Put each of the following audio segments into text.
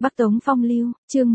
Bắc Tống Phong Lưu, chương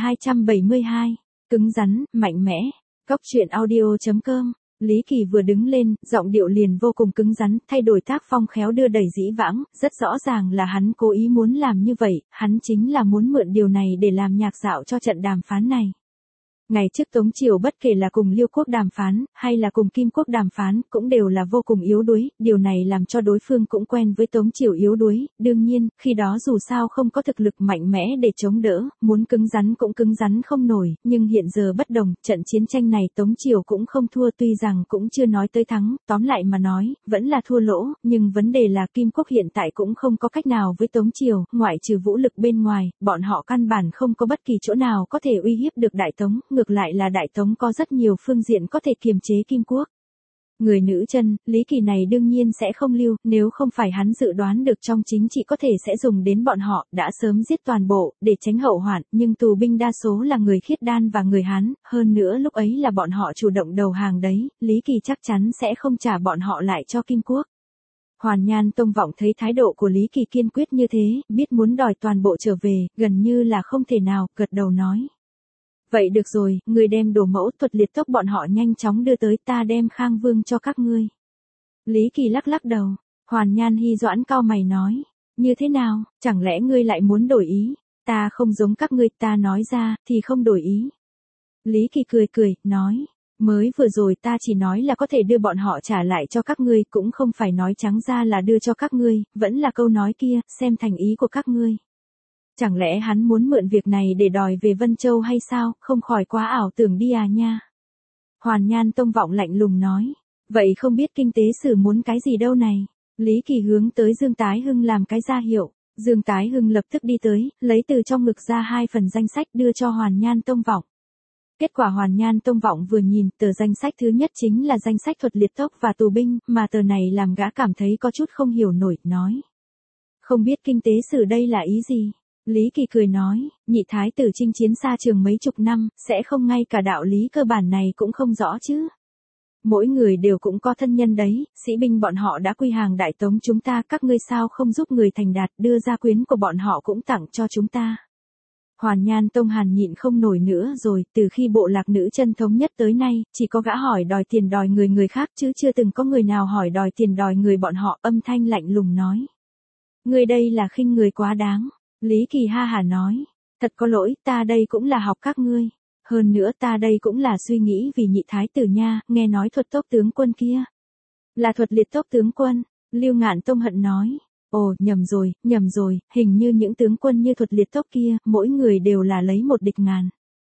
1272. Cứng rắn, mạnh mẽ. Cóc truyện audio.com. Lý Kỳ vừa đứng lên, giọng điệu liền vô cùng cứng rắn, thay đổi tác phong khéo đưa đẩy dĩ vãng, rất rõ ràng là hắn cố ý muốn làm như vậy, hắn chính là muốn mượn điều này để làm nhạc dạo cho trận đàm phán này. Ngày trước Tống Triều bất kể là cùng Liêu quốc đàm phán, hay là cùng Kim quốc đàm phán, cũng đều là vô cùng yếu đuối, điều này làm cho đối phương cũng quen với Tống Triều yếu đuối, đương nhiên, khi đó dù sao không có thực lực mạnh mẽ để chống đỡ, muốn cứng rắn cũng cứng rắn không nổi, nhưng hiện giờ bất đồng, trận chiến tranh này Tống Triều cũng không thua tuy rằng cũng chưa nói tới thắng, tóm lại mà nói, vẫn là thua lỗ, nhưng vấn đề là Kim quốc hiện tại cũng không có cách nào với Tống Triều, ngoại trừ vũ lực bên ngoài, bọn họ căn bản không có bất kỳ chỗ nào có thể uy hiếp được Đại Tống. Ngược lại là Đại Tống có rất nhiều phương diện có thể kiềm chế Kim quốc. Người nữ chân, Lý Kỳ này đương nhiên sẽ không lưu, nếu không phải hắn dự đoán được trong chính trị có thể sẽ dùng đến bọn họ, đã sớm giết toàn bộ, để tránh hậu hoạn, nhưng tù binh đa số là người Khiết Đan và người Hán, hơn nữa lúc ấy là bọn họ chủ động đầu hàng đấy, Lý Kỳ chắc chắn sẽ không trả bọn họ lại cho Kim quốc. Hoàn Nhan Tông Vọng thấy thái độ của Lý Kỳ kiên quyết như thế, biết muốn đòi toàn bộ trở về, gần như là không thể nào, gật đầu nói. Vậy được rồi, người đem đồ mẫu thuật liệt tốc bọn họ nhanh chóng đưa tới, ta đem Khang Vương cho các ngươi. Lý Kỳ lắc lắc đầu, Hoàn Nhan Hy Doãn cau mày nói, như thế nào, chẳng lẽ ngươi lại muốn đổi ý, ta không giống các ngươi, ta nói ra, thì không đổi ý. Lý Kỳ cười, nói, mới vừa rồi ta chỉ nói là có thể đưa bọn họ trả lại cho các ngươi, cũng không phải nói trắng ra là đưa cho các ngươi, vẫn là câu nói kia, xem thành ý của các ngươi. Chẳng lẽ hắn muốn mượn việc này để đòi về Vân Châu hay sao, không khỏi quá ảo tưởng đi à nha. Hoàn Nhan Tông Vọng lạnh lùng nói, vậy không biết kinh tế sử muốn cái gì đâu này. Lý Kỳ hướng tới Dương Tái Hưng làm cái ra hiệu, Dương Tái Hưng lập tức đi tới, lấy từ trong ngực ra 2 phần danh sách đưa cho Hoàn Nhan Tông Vọng. Kết quả Hoàn Nhan Tông Vọng vừa nhìn, tờ danh sách thứ nhất chính là danh sách thuật liệt tốc và tù binh, mà tờ này làm gã cảm thấy có chút không hiểu nổi, nói. Không biết kinh tế sử đây là ý gì? Lý Kỳ cười nói, nhị thái tử chinh chiến xa trường mấy chục năm, sẽ không ngay cả đạo lý cơ bản này cũng không rõ chứ. Mỗi người đều cũng có thân nhân đấy, sĩ binh bọn họ đã quy hàng Đại Tống chúng ta, các ngươi sao không giúp người thành đạt, đưa gia quyến của bọn họ cũng tặng cho chúng ta. Hoàn Nhan Tông Hàn nhịn không nổi nữa rồi, từ khi bộ lạc nữ chân thống nhất tới nay, chỉ có gã hỏi đòi tiền đòi người khác chứ chưa từng có người nào hỏi đòi tiền đòi người bọn họ, âm thanh lạnh lùng nói. Người đây là khinh người quá đáng. Lý Kỳ ha hả nói, thật có lỗi, ta đây cũng là học các ngươi. Hơn nữa ta đây cũng là suy nghĩ vì nhị thái tử nha, nghe nói thuật tốc tướng quân kia. Là thuật liệt tốc tướng quân, Lưu Ngạn Tông hận nói. Ồ, nhầm rồi, hình như những tướng quân như thuật liệt tốc kia, mỗi người đều là lấy một địch ngàn.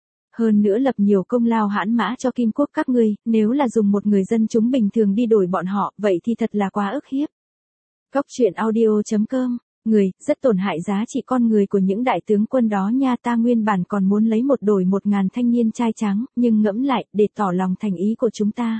Hơn nữa lập nhiều công lao hãn mã cho Kim quốc các ngươi, nếu là dùng một người dân chúng bình thường đi đổi bọn họ, vậy thì thật là quá ức hiếp. Cóc truyện audio.com. Người, rất tổn hại giá trị con người của những đại tướng quân đó nha, ta nguyên bản còn muốn lấy một đổi 1.000 thanh niên trai trắng, nhưng ngẫm lại, để tỏ lòng thành ý của chúng ta.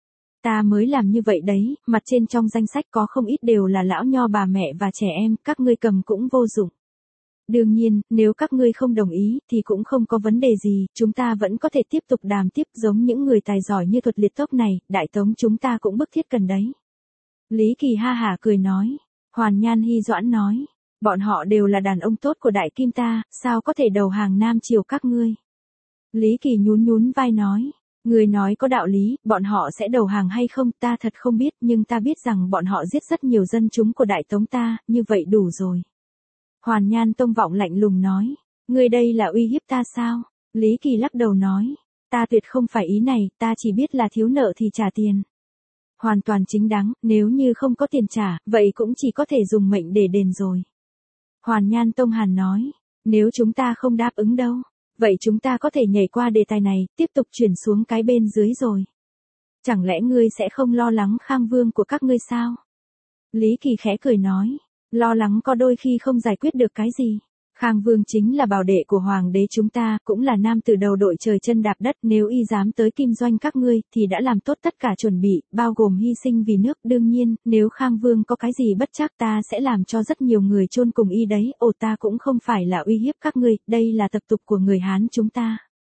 Ta mới làm như vậy đấy, mặt trên trong danh sách có không ít đều là lão nho bà mẹ và trẻ em, các ngươi cầm cũng vô dụng. Đương nhiên, nếu các ngươi không đồng ý, thì cũng không có vấn đề gì, chúng ta vẫn có thể tiếp tục đàm tiếp giống những người tài giỏi như thuật liệt tốc này, Đại Tống chúng ta cũng bức thiết cần đấy. Lý Kỳ ha hả cười nói. Hoàn Nhan Hy Doãn nói, bọn họ đều là đàn ông tốt của Đại Kim ta, sao có thể đầu hàng Nam Triều các ngươi. Lý Kỳ nhún vai nói, người nói có đạo lý, bọn họ sẽ đầu hàng hay không ta thật không biết, nhưng ta biết rằng bọn họ giết rất nhiều dân chúng của Đại Tống ta, như vậy đủ rồi. Hoàn Nhan Tông Vọng lạnh lùng nói, người đây là uy hiếp ta sao? Lý Kỳ lắc đầu nói, ta tuyệt không phải ý này, ta chỉ biết là thiếu nợ thì trả tiền. Hoàn toàn chính đáng, nếu như không có tiền trả, vậy cũng chỉ có thể dùng mệnh để đền rồi. Hoàn Nhan Tông Hàn nói, nếu chúng ta không đáp ứng đâu, vậy chúng ta có thể nhảy qua đề tài này, tiếp tục chuyển xuống cái bên dưới rồi. Chẳng lẽ ngươi sẽ không lo lắng Khang Vương của các ngươi sao? Lý Kỳ khẽ cười nói, lo lắng có đôi khi không giải quyết được cái gì. Khang Vương chính là bảo đệ của hoàng đế chúng ta, cũng là nam tử đầu đội trời chân đạp đất, nếu y dám tới Kim Doanh các ngươi, thì đã làm tốt tất cả chuẩn bị, bao gồm hy sinh vì nước, đương nhiên, nếu Khang Vương có cái gì bất trắc ta sẽ làm cho rất nhiều người chôn cùng y đấy, ta cũng không phải là uy hiếp các ngươi, đây là tập tục của người Hán chúng ta.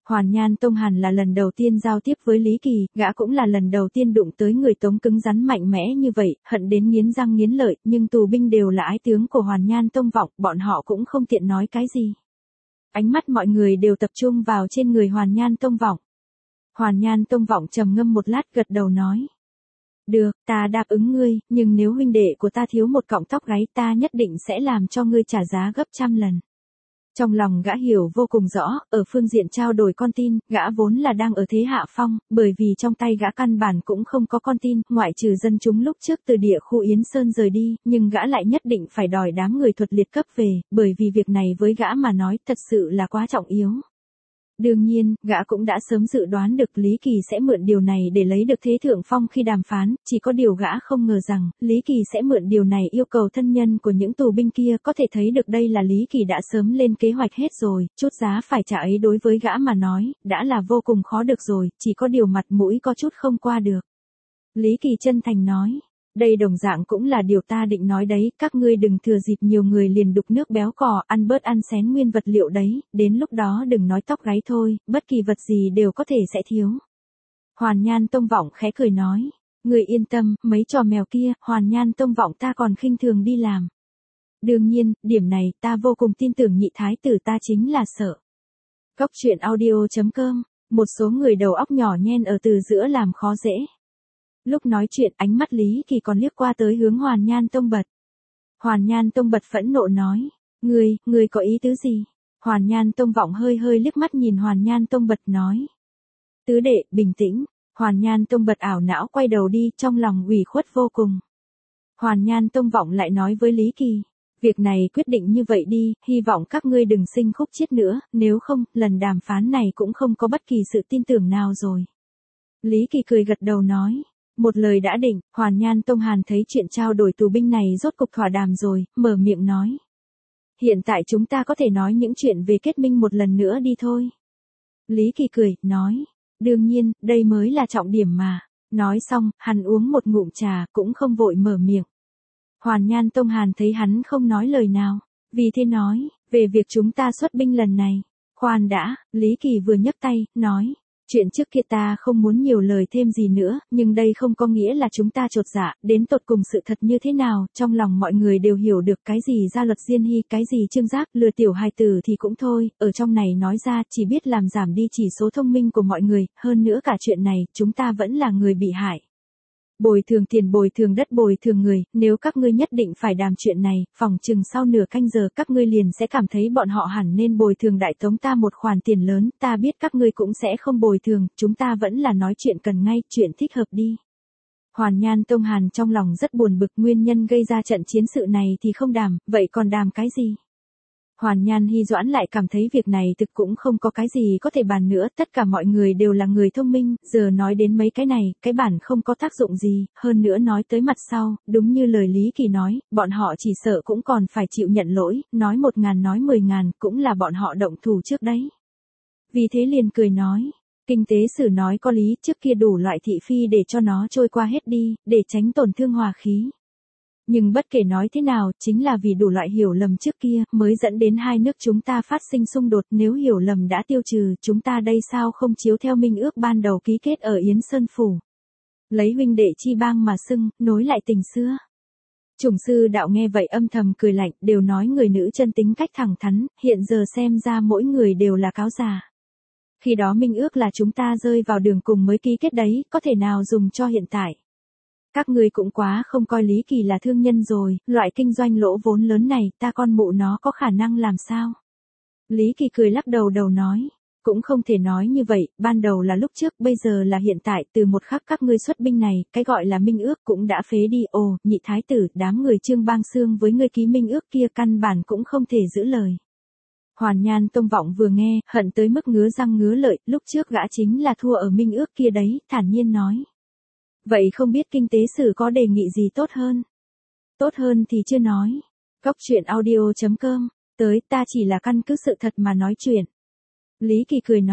Hoàn Nhan Tông hẳn là lần đầu tiên giao tiếp với Lý Kỳ, gã cũng là lần đầu tiên đụng tới người Tống cứng rắn mạnh mẽ như vậy, hận đến nghiến răng nghiến lợi, nhưng tù binh đều là ái tướng của Hoàn Nhan Tông Vọng, bọn họ cũng không tiện nói cái gì. Ánh mắt mọi người đều tập trung vào trên người Hoàn Nhan Tông Vọng. Hoàn Nhan Tông Vọng trầm ngâm một lát gật đầu nói. Được, ta đáp ứng ngươi, nhưng nếu huynh đệ của ta thiếu một cọng tóc gáy ta nhất định sẽ làm cho ngươi trả giá gấp trăm lần. Trong lòng gã hiểu vô cùng rõ, ở phương diện trao đổi con tin, gã vốn là đang ở thế hạ phong, bởi vì trong tay gã căn bản cũng không có con tin, ngoại trừ dân chúng lúc trước từ địa khu Yến Sơn rời đi, nhưng gã lại nhất định phải đòi đám người thuật liệt cấp về, bởi vì việc này với gã mà nói thật sự là quá trọng yếu. Đương nhiên, gã cũng đã sớm dự đoán được Lý Kỳ sẽ mượn điều này để lấy được thế thượng phong khi đàm phán, chỉ có điều gã không ngờ rằng, Lý Kỳ sẽ mượn điều này yêu cầu thân nhân của những tù binh kia, có thể thấy được đây là Lý Kỳ đã sớm lên kế hoạch hết rồi, chút giá phải trả ấy đối với gã mà nói, đã là vô cùng khó được rồi, chỉ có điều mặt mũi có chút không qua được. Lý Kỳ chân thành nói. Đây đồng dạng cũng là điều ta định nói đấy, các ngươi đừng thừa dịp nhiều người liền đục nước béo cò, ăn bớt ăn xén nguyên vật liệu đấy, đến lúc đó đừng nói tóc gáy thôi, bất kỳ vật gì đều có thể sẽ thiếu. Hoàn Nhan Tông Vọng khẽ cười nói, người yên tâm, mấy trò mèo kia, Hoàn Nhan Tông Vọng ta còn khinh thường đi làm. Đương nhiên, điểm này ta vô cùng tin tưởng nhị thái tử ta chính là sợ. Cốc truyện audio.com, một số người đầu óc nhỏ nhen ở từ giữa làm khó dễ. Lúc nói chuyện ánh mắt Lý Kỳ còn liếc qua tới hướng Hoàn Nhan Tông Bật. Hoàn Nhan Tông Bật phẫn nộ nói, ngươi có ý tứ gì? Hoàn Nhan Tông Vọng hơi hơi liếc mắt nhìn Hoàn Nhan Tông Bật nói. Tứ đệ, bình tĩnh. Hoàn Nhan Tông Bật ảo não quay đầu đi, trong lòng ủy khuất vô cùng. Hoàn Nhan Tông Vọng lại nói với Lý Kỳ, việc này quyết định như vậy đi, hy vọng các ngươi đừng sinh khúc chiết nữa, nếu không, lần đàm phán này cũng không có bất kỳ sự tin tưởng nào rồi. Lý Kỳ cười gật đầu nói. Một lời đã định, Hoàn Nhan Tông Hàn thấy chuyện trao đổi tù binh này rốt cục thỏa đàm rồi, mở miệng nói. Hiện tại chúng ta có thể nói những chuyện về kết minh một lần nữa đi thôi. Lý Kỳ cười, nói. Đương nhiên, đây mới là trọng điểm mà. Nói xong, hắn uống một ngụm trà, cũng không vội mở miệng. Hoàn Nhan Tông Hàn thấy hắn không nói lời nào. Vì thế nói, về việc chúng ta xuất binh lần này. Khoan đã, Lý Kỳ vừa nhấc tay, nói. Chuyện trước kia ta không muốn nhiều lời thêm gì nữa, nhưng đây không có nghĩa là chúng ta chột dạ, đến tột cùng sự thật như thế nào, trong lòng mọi người đều hiểu được cái gì gia luật diên hy, cái gì trương giác, lừa tiểu hài tử thì cũng thôi, ở trong này nói ra chỉ biết làm giảm đi chỉ số thông minh của mọi người, hơn nữa cả chuyện này, chúng ta vẫn là người bị hại. Bồi thường tiền, bồi thường đất, bồi thường người, nếu các ngươi nhất định phải đàm chuyện này, phòng chừng sau nửa canh giờ các ngươi liền sẽ cảm thấy bọn họ hẳn nên bồi thường Đại Tống ta một khoản tiền lớn, ta biết các ngươi cũng sẽ không bồi thường, chúng ta vẫn là nói chuyện cần ngay, chuyện thích hợp đi. Hoàn Nhan Tông Hàn trong lòng rất buồn bực, nguyên nhân gây ra trận chiến sự này thì không đàm, vậy còn đàm cái gì? Hoàn Nhan Hy Doãn lại cảm thấy việc này thực cũng không có cái gì có thể bàn nữa, tất cả mọi người đều là người thông minh, giờ nói đến mấy cái này, cái bản không có tác dụng gì, hơn nữa nói tới mặt sau, đúng như lời Lý Kỳ nói, bọn họ chỉ sợ cũng còn phải chịu nhận lỗi, nói 1.000 nói 10.000, cũng là bọn họ động thủ trước đấy. Vì thế liền cười nói, kinh tế sử nói có lý, trước kia đủ loại thị phi để cho nó trôi qua hết đi, để tránh tổn thương hòa khí. Nhưng bất kể nói thế nào, chính là vì đủ loại hiểu lầm trước kia, mới dẫn đến hai nước chúng ta phát sinh xung đột, nếu hiểu lầm đã tiêu trừ, chúng ta đây sao không chiếu theo minh ước ban đầu ký kết ở Yến Sơn Phủ. Lấy huynh đệ chi bang mà xưng, nối lại tình xưa. Chủng sư đạo nghe vậy âm thầm cười lạnh, đều nói người nữ chân tính cách thẳng thắn, hiện giờ xem ra mỗi người đều là cáo già. Khi đó minh ước là chúng ta rơi vào đường cùng mới ký kết đấy, có thể nào dùng cho hiện tại. Các ngươi cũng quá không coi Lý Kỳ là thương nhân rồi, loại kinh doanh lỗ vốn lớn này, ta con mụ nó có khả năng làm sao? Lý Kỳ cười lắc đầu nói, cũng không thể nói như vậy, ban đầu là lúc trước, bây giờ là hiện tại, từ một khắc các ngươi xuất binh này, cái gọi là minh ước cũng đã phế đi, ồ, nhị thái tử, đám người Trương Bang Xương với ngươi ký minh ước kia căn bản cũng không thể giữ lời. Hoàn Nhan Tông Vọng vừa nghe, hận tới mức ngứa răng ngứa lợi, lúc trước gã chính là thua ở minh ước kia đấy, thản nhiên nói. Vậy không biết kinh tế sử có đề nghị gì tốt hơn? Tốt hơn thì chưa nói. Cốc truyện audio.com, tới ta chỉ là căn cứ sự thật mà nói chuyện. Lý Kỳ cười nói,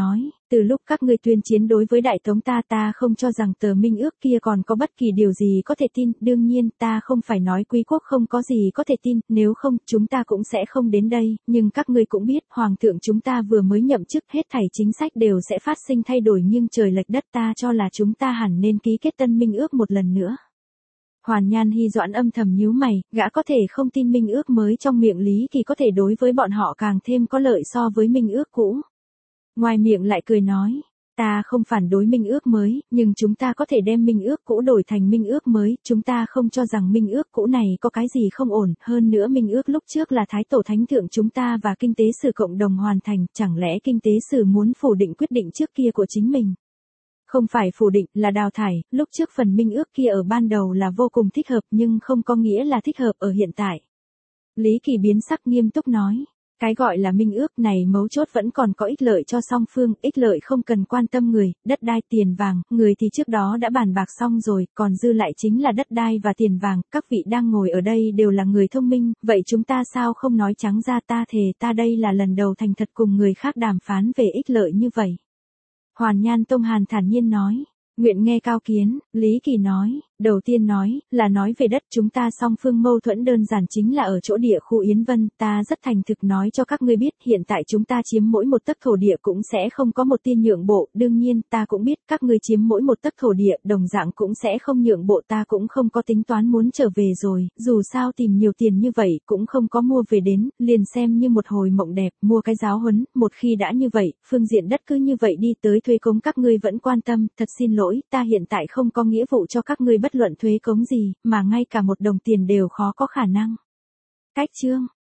Từ lúc các ngươi tuyên chiến đối với Đại Tống ta không cho rằng tờ minh ước kia còn có bất kỳ điều gì có thể tin, đương nhiên ta không phải nói quý quốc không có gì có thể tin, nếu không chúng ta cũng sẽ không đến đây, nhưng các ngươi cũng biết, Hoàng thượng chúng ta vừa mới nhậm chức, hết thảy chính sách đều sẽ phát sinh thay đổi nghiêng trời lệch đất, ta cho là chúng ta hẳn nên ký kết tân minh ước một lần nữa. Hoàn Nhan Hy Doãn âm thầm nhíu mày, gã có thể không tin minh ước mới trong miệng Lý Kỳ có thể đối với bọn họ càng thêm có lợi so với minh ước cũ. Ngoài miệng lại cười nói, ta không phản đối minh ước mới, nhưng chúng ta có thể đem minh ước cũ đổi thành minh ước mới, chúng ta không cho rằng minh ước cũ này có cái gì không ổn, hơn nữa minh ước lúc trước là Thái Tổ Thánh Thượng chúng ta và kinh tế sử cộng đồng hoàn thành, chẳng lẽ kinh tế sử muốn phủ định quyết định trước kia của chính mình? Không phải phủ định, là đào thải, lúc trước phần minh ước kia ở ban đầu là vô cùng thích hợp nhưng không có nghĩa là thích hợp ở hiện tại. Lý Kỳ biến sắc nghiêm túc nói. Cái gọi là minh ước này mấu chốt vẫn còn có ích lợi cho song phương, ích lợi không cần quan tâm người, đất đai tiền vàng, người thì trước đó đã bàn bạc xong rồi, còn dư lại chính là đất đai và tiền vàng, các vị đang ngồi ở đây đều là người thông minh, vậy chúng ta sao không nói trắng ra, ta thề ta đây là lần đầu thành thật cùng người khác đàm phán về ích lợi như vậy. Hoàn Nhan Tông Hàn thản nhiên nói. Nguyện nghe cao kiến, Lý Kỳ nói, đầu tiên nói về đất, chúng ta song phương mâu thuẫn đơn giản chính là ở chỗ địa khu Yến Vân, ta rất thành thực nói cho các ngươi biết, hiện tại chúng ta chiếm mỗi một tấc thổ địa cũng sẽ không có một tia nhượng bộ, đương nhiên, ta cũng biết các ngươi chiếm mỗi một tấc thổ địa, đồng dạng cũng sẽ không nhượng bộ, ta cũng không có tính toán muốn trở về rồi, dù sao tìm nhiều tiền như vậy, cũng không có mua về đến, liền xem như một hồi mộng đẹp, mua cái giáo huấn, một khi đã như vậy, phương diện đất cứ như vậy đi tới thuế cống các ngươi vẫn quan tâm, thật xin lỗi. Ta hiện tại không có nghĩa vụ cho các ngươi bất luận thuế cống gì, mà ngay cả một đồng tiền đều khó có khả năng. Cách chương